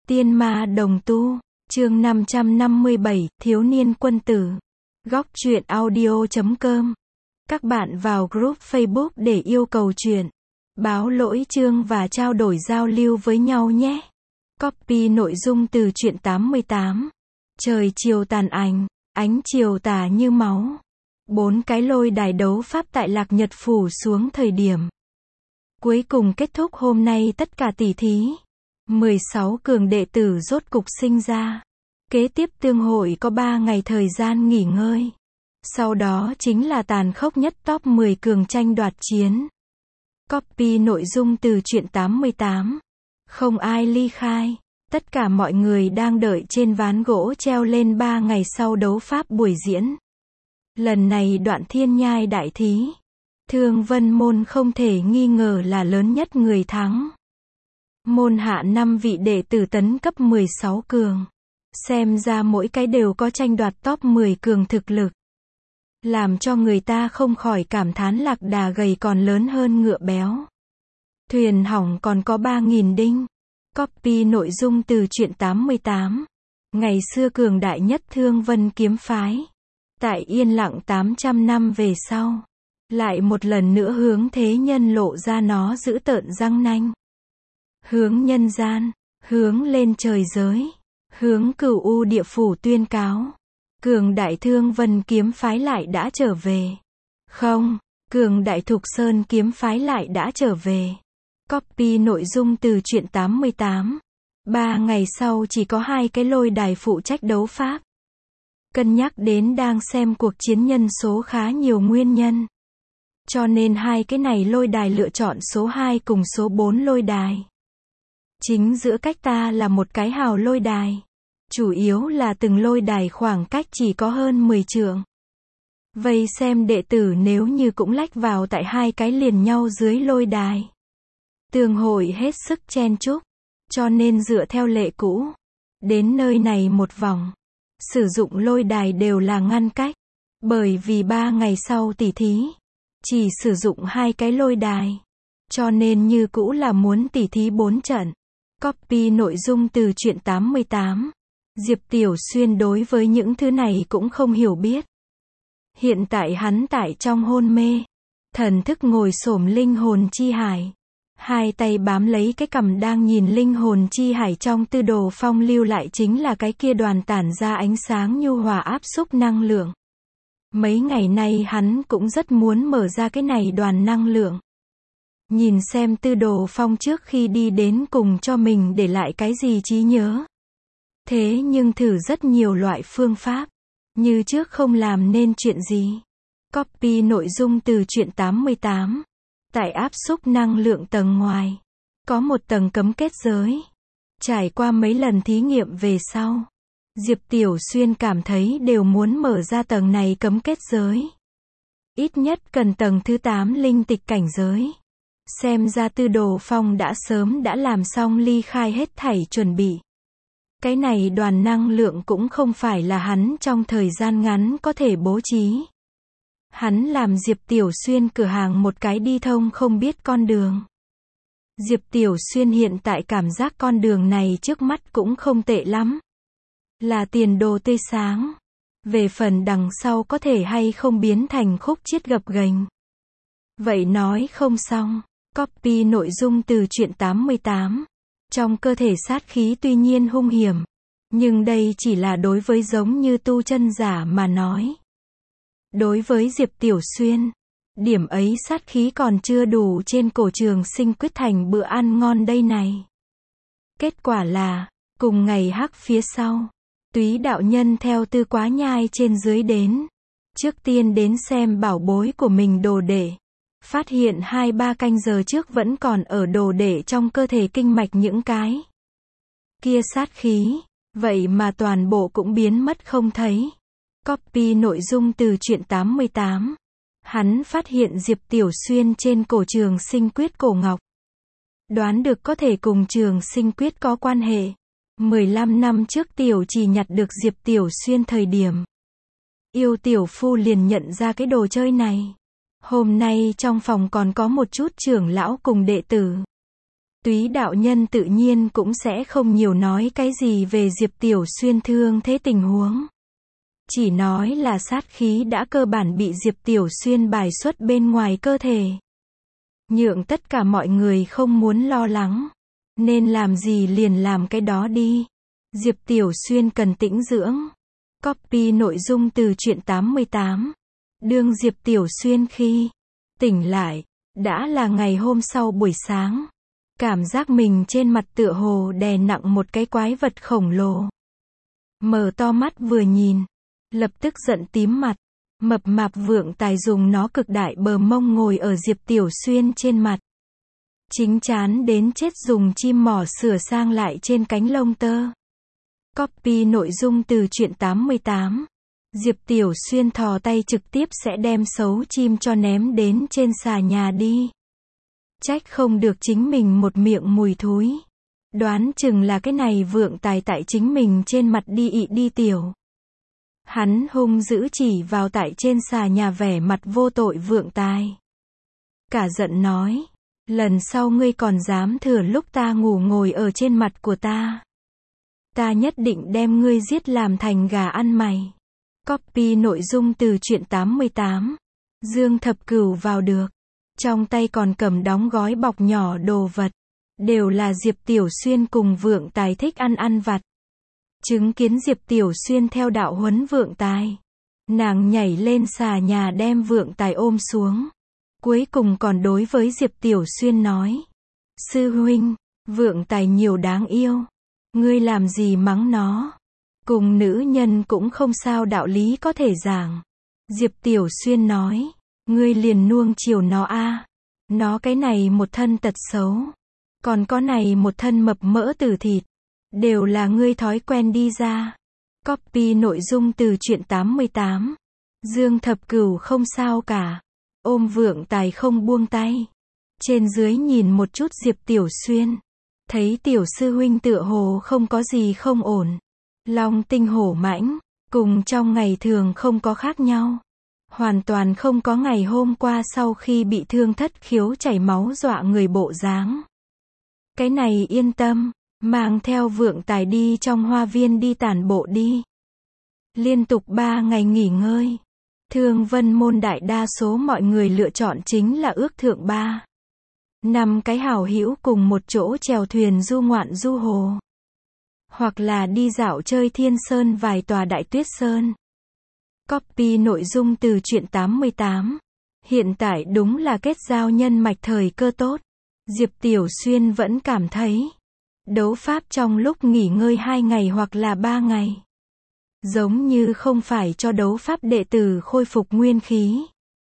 Tiên ma đồng tu, chương 557, thiếu niên quân tử. Góc truyện audio.com. Các bạn vào group Facebook để yêu cầu truyện, báo lỗi chương và trao đổi giao lưu với nhau nhé. Copy nội dung từ truyện 88. Trời chiều tàn ảnh, ánh chiều tà như máu. 4 cái lôi đài đấu pháp tại Lạc Nhật phủ xuống thời điểm cuối cùng kết thúc hôm nay tất cả tỷ thí. 16 cường đệ tử rốt cục sinh ra. Kế tiếp tương hội có 3 ngày thời gian nghỉ ngơi. Sau đó chính là tàn khốc nhất top 10 cường tranh đoạt chiến. Copy nội dung từ truyện 88. Không ai ly khai. Tất cả mọi người đang đợi trên ván gỗ treo lên 3 ngày sau đấu pháp buổi diễn. Lần này Đoạn Thiên Nhai đại thí. Thương Vân môn không thể nghi ngờ là lớn nhất người thắng. Môn hạ 5 vị đệ tử tấn cấp 16 cường. Xem ra mỗi cái đều có tranh đoạt top 10 cường thực lực. Làm cho người ta không khỏi cảm thán lạc đà gầy còn lớn hơn ngựa béo. Thuyền hỏng còn có 3.000 đinh. Copy nội dung từ truyện 88. Ngày xưa cường đại nhất Thương Vân kiếm phái. Tại yên lặng 800 năm về sau. Lại một lần nữa hướng thế nhân lộ ra nó giữ tợn răng nanh. Hướng nhân gian, hướng lên trời giới, hướng cửu u địa phủ tuyên cáo. Cường đại Thương Vân kiếm phái lại đã trở về. Không, cường đại Thục Sơn kiếm phái lại đã trở về. Copy nội dung từ truyện 88. 3 ngày sau chỉ có 2 cái lôi đài phụ trách đấu pháp. Cân nhắc đến đang xem cuộc chiến nhân số khá nhiều nguyên nhân. Cho nên 2 cái này lôi đài lựa chọn số 2 cùng số 4 lôi đài. Chính giữa cách ta là một cái hào lôi đài. Chủ yếu là từng lôi đài khoảng cách chỉ có hơn 10 trượng. Vây xem đệ tử nếu như cũng lách vào tại 2 cái liền nhau dưới lôi đài. Tường hội hết sức chen chúc. Cho nên dựa theo lệ cũ. Đến nơi này một vòng. Sử dụng lôi đài đều là ngăn cách. Bởi vì 3 ngày sau tỷ thí. Chỉ sử dụng 2 cái lôi đài. Cho nên như cũ là muốn tỷ thí 4 trận. Copy nội dung từ truyện 88. Diệp Tiểu Xuyên đối với những thứ này cũng không hiểu biết. Hiện tại hắn tại trong hôn mê. Thần thức ngồi xổm linh hồn chi hải. 2 tay bám lấy cái cằm đang nhìn linh hồn chi hải trong tư đồ phong lưu lại chính là cái kia đoàn tản ra ánh sáng nhu hòa áp xúc năng lượng. Mấy ngày nay hắn cũng rất muốn mở ra cái này đoàn năng lượng. Nhìn xem tư đồ phong trước khi đi đến cùng cho mình để lại cái gì trí nhớ. Thế nhưng thử rất nhiều loại phương pháp. Như trước không làm nên chuyện gì. Copy nội dung từ truyện 88. Tại áp xúc năng lượng tầng ngoài. Có một tầng cấm kết giới. Trải qua mấy lần thí nghiệm về sau. Diệp Tiểu Xuyên cảm thấy đều muốn mở ra tầng này cấm kết giới. Ít nhất cần tầng thứ 8 linh tịch cảnh giới. Xem ra tư đồ phong đã sớm đã làm xong ly khai hết thảy chuẩn bị. Cái này đoàn năng lượng cũng không phải là hắn trong thời gian ngắn có thể bố trí. Hắn làm Diệp Tiểu Xuyên cửa hàng một cái đi thông không biết con đường. Diệp Tiểu Xuyên hiện tại cảm giác con đường này trước mắt cũng không tệ lắm. Là tiền đồ tươi sáng. Về phần đằng sau có thể hay không biến thành khúc chiết gập ghềnh. Vậy nói không xong. Copy nội dung từ truyện 88. Trong cơ thể sát khí tuy nhiên hung hiểm. Nhưng đây chỉ là đối với giống như tu chân giả mà nói. Đối với Diệp Tiểu Xuyên. Điểm ấy sát khí còn chưa đủ trên cổ Trường Sinh quyết thành bữa ăn ngon đây này. Kết quả là, cùng ngày hắc phía sau. Túy đạo nhân theo Tư Quá Nhai trên dưới đến. Trước tiên đến xem bảo bối của mình đồ đệ. Phát hiện 2-3 canh giờ trước vẫn còn ở đồ đệ trong cơ thể kinh mạch những cái kia sát khí. Vậy mà toàn bộ cũng biến mất không thấy. Copy nội dung từ truyện 88. Hắn phát hiện Diệp Tiểu Xuyên trên cổ Trường Sinh quyết cổ ngọc. Đoán được có thể cùng Trường Sinh quyết có quan hệ. 15 năm trước Tiểu Chỉ nhặt được Diệp Tiểu Xuyên thời điểm. Yêu Tiểu Phu liền nhận ra cái đồ chơi này. Hôm nay trong phòng còn có một chút trưởng lão cùng đệ tử. Túy đạo nhân tự nhiên cũng sẽ không nhiều nói cái gì về Diệp Tiểu Xuyên thương thế tình huống. Chỉ nói là sát khí đã cơ bản bị Diệp Tiểu Xuyên bài xuất bên ngoài cơ thể. Nhượng tất cả mọi người không muốn lo lắng. Nên làm gì liền làm cái đó đi. Diệp Tiểu Xuyên cần tĩnh dưỡng. Copy nội dung từ truyện 88. Đương Diệp Tiểu Xuyên khi tỉnh lại, đã là ngày hôm sau buổi sáng. Cảm giác mình trên mặt tựa hồ đè nặng một cái quái vật khổng lồ. Mở to mắt vừa nhìn, lập tức giận tím mặt. Mập mạp Vượng Tài dùng nó cực đại bờ mông ngồi ở Diệp Tiểu Xuyên trên mặt. Chính chán đến chết dùng chim mỏ sửa sang lại trên cánh lông tơ. Copy nội dung từ truyện 88. Diệp Tiểu Xuyên thò tay trực tiếp sẽ đem xấu chim cho ném đến trên xà nhà đi. Trách không được chính mình một miệng mùi thúi. Đoán chừng là cái này Vượng Tài tại chính mình trên mặt đi ị đi tiểu. Hắn hung dữ chỉ vào tại trên xà nhà vẻ mặt vô tội Vượng Tài. Cả giận nói, lần sau ngươi còn dám thừa lúc ta ngủ ngồi ở trên mặt của ta. Ta nhất định đem ngươi giết làm thành gà ăn mày. Copy nội dung từ truyện 88. Dương Thập Cửu vào được. Trong tay còn cầm đóng gói bọc nhỏ đồ vật. Đều là Diệp Tiểu Xuyên cùng Vượng Tài thích ăn vặt. Chứng kiến Diệp Tiểu Xuyên theo đạo huấn Vượng Tài. Nàng nhảy lên xà nhà đem Vượng Tài ôm xuống. Cuối cùng còn đối với Diệp Tiểu Xuyên nói. Sư huynh, Vượng Tài nhiều đáng yêu. Ngươi làm gì mắng nó? Cùng nữ nhân cũng không sao đạo lý có thể giảng. Diệp Tiểu Xuyên nói. Ngươi liền nuông chiều nó a. Nó cái này một thân tật xấu. Còn có này một thân mập mỡ tử thịt. Đều là ngươi thói quen đi ra. Copy nội dung từ truyện 88. Dương Thập Cửu không sao cả. Ôm Vượng Tài không buông tay. Trên dưới nhìn một chút Diệp Tiểu Xuyên. Thấy tiểu sư huynh tựa hồ không có gì không ổn. Long tinh hổ mãnh. Cùng trong ngày thường không có khác nhau. Hoàn toàn không có ngày hôm qua sau khi bị thương thất khiếu chảy máu dọa người bộ dáng. Cái này yên tâm. Mang theo Vượng Tài đi trong hoa viên đi tản bộ đi. Liên tục 3 ngày nghỉ ngơi. Thương Vân môn đại đa số mọi người lựa chọn chính là ước thượng 5 cái hảo hữu cùng một chỗ chèo thuyền du ngoạn du hồ. Hoặc là đi dạo chơi Thiên Sơn vài tòa đại tuyết sơn. Copy nội dung từ truyện 88. Hiện tại đúng là kết giao nhân mạch thời cơ tốt. Diệp Tiểu Xuyên vẫn cảm thấy đấu pháp trong lúc nghỉ ngơi 2 ngày hoặc là 3 ngày. Giống như không phải cho đấu pháp đệ tử khôi phục nguyên khí.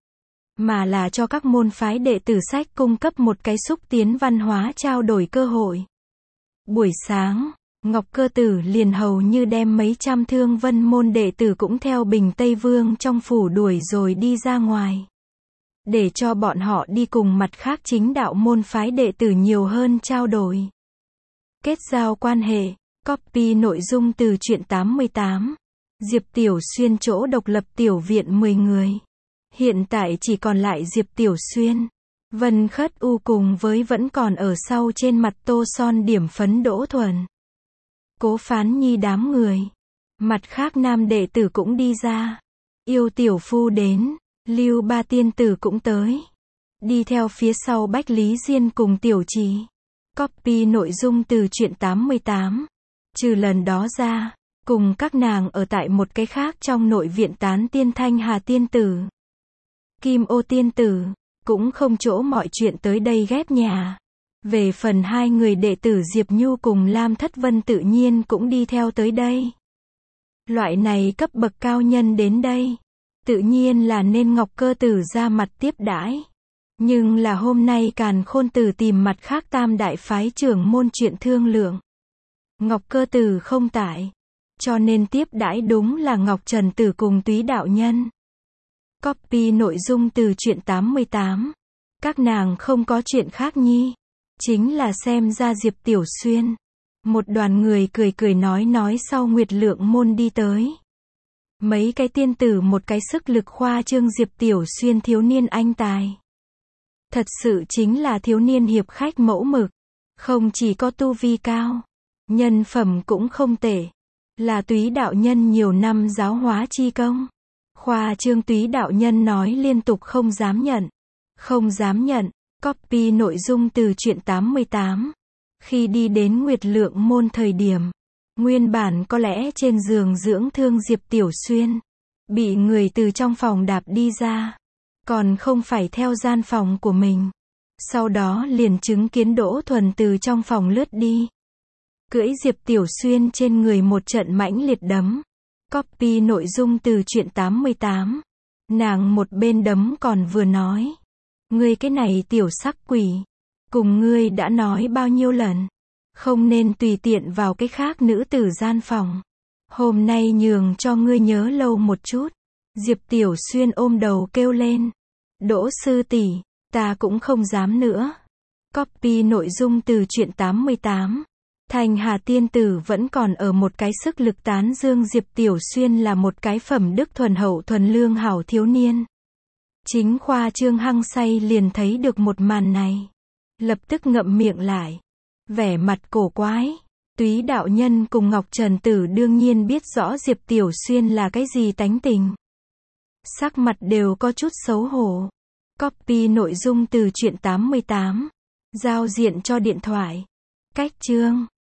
Mà là cho các môn phái đệ tử sách cung cấp một cái xúc tiến văn hóa trao đổi cơ hội. Buổi sáng, Ngọc Cơ Tử liền hầu như đem mấy trăm Thương Vân môn đệ tử cũng theo Bình Tây Vương trong phủ đuổi rồi đi ra ngoài. Để cho bọn họ đi cùng mặt khác chính đạo môn phái đệ tử nhiều hơn trao đổi. Kết giao quan hệ, copy nội dung từ truyện 88. Diệp Tiểu Xuyên chỗ độc lập tiểu viện 10 người. Hiện tại chỉ còn lại Diệp Tiểu Xuyên, Vân Khất U cùng với vẫn còn ở sau trên mặt tô son điểm phấn Đỗ Thuần. Cố Phán Nhi đám người. Mặt khác nam đệ tử cũng đi ra. Yêu Tiểu Phu đến, Lưu Ba Tiên Tử cũng tới. Đi theo phía sau Bách Lý Diên cùng Tiểu Trì. Copy nội dung từ truyện 88. Trừ lần đó ra, cùng các nàng ở tại một cái khác trong nội viện Tán Tiên Thanh Hà Tiên Tử, Kim Ô Tiên Tử, cũng không chỗ mọi chuyện tới đây ghép nhà. Về phần 2 người đệ tử Diệp Nhu cùng Lam Thất Vân tự nhiên cũng đi theo tới đây. Loại này cấp bậc cao nhân đến đây, tự nhiên là nên Ngọc Cơ Tử ra mặt tiếp đãi. Nhưng là hôm nay Càn Khôn Tử tìm mặt khác tam đại phái trưởng môn chuyện thương lượng. Ngọc Cơ Tử không tại, cho nên tiếp đãi đúng là Ngọc Trần Tử cùng Túy đạo nhân. Copy nội dung từ truyện 88. Các nàng không có chuyện khác nhi. Chính là xem ra Diệp Tiểu Xuyên. Một đoàn người cười cười nói sau Nguyệt Lượng môn đi tới. Mấy cái tiên tử một cái sức lực khoa trương Diệp Tiểu Xuyên thiếu niên anh tài. Thật sự chính là thiếu niên hiệp khách mẫu mực. Không chỉ có tu vi cao, nhân phẩm cũng không tệ. Là Túy đạo nhân nhiều năm giáo hóa chi công. Khoa trương Túy đạo nhân nói liên tục không dám nhận. Không dám nhận. Copy nội dung từ truyện 88. Khi đi đến Nguyệt Lượng Môn thời điểm, nguyên bản có lẽ trên giường dưỡng thương Diệp Tiểu Xuyên, bị người từ trong phòng đạp đi ra. Còn không phải theo gian phòng của mình. Sau đó liền chứng kiến Đỗ Thuần từ trong phòng lướt đi. Cưỡi Diệp Tiểu Xuyên trên người một trận mãnh liệt đấm. Copy nội dung từ truyện 88. Nàng một bên đấm còn vừa nói. Ngươi cái này tiểu sắc quỷ. Cùng ngươi đã nói bao nhiêu lần. Không nên tùy tiện vào cái khác nữ tử gian phòng. Hôm nay nhường cho ngươi nhớ lâu một chút. Diệp Tiểu Xuyên ôm đầu kêu lên. Đỗ sư tỷ, ta cũng không dám nữa. Copy nội dung từ truyện 88. Thành Hà tiên tử vẫn còn ở một cái sức lực tán dương Diệp Tiểu Xuyên là một cái phẩm đức thuần hậu thuần lương hảo thiếu niên. Chính khoa trương hăng say liền thấy được một màn này. Lập tức ngậm miệng lại. Vẻ mặt cổ quái. Túy đạo nhân cùng Ngọc Trần Tử đương nhiên biết rõ Diệp Tiểu Xuyên là cái gì tánh tình. Sắc mặt đều có chút xấu hổ. Copy nội dung từ truyện 88. Giao diện cho điện thoại. Cách chương.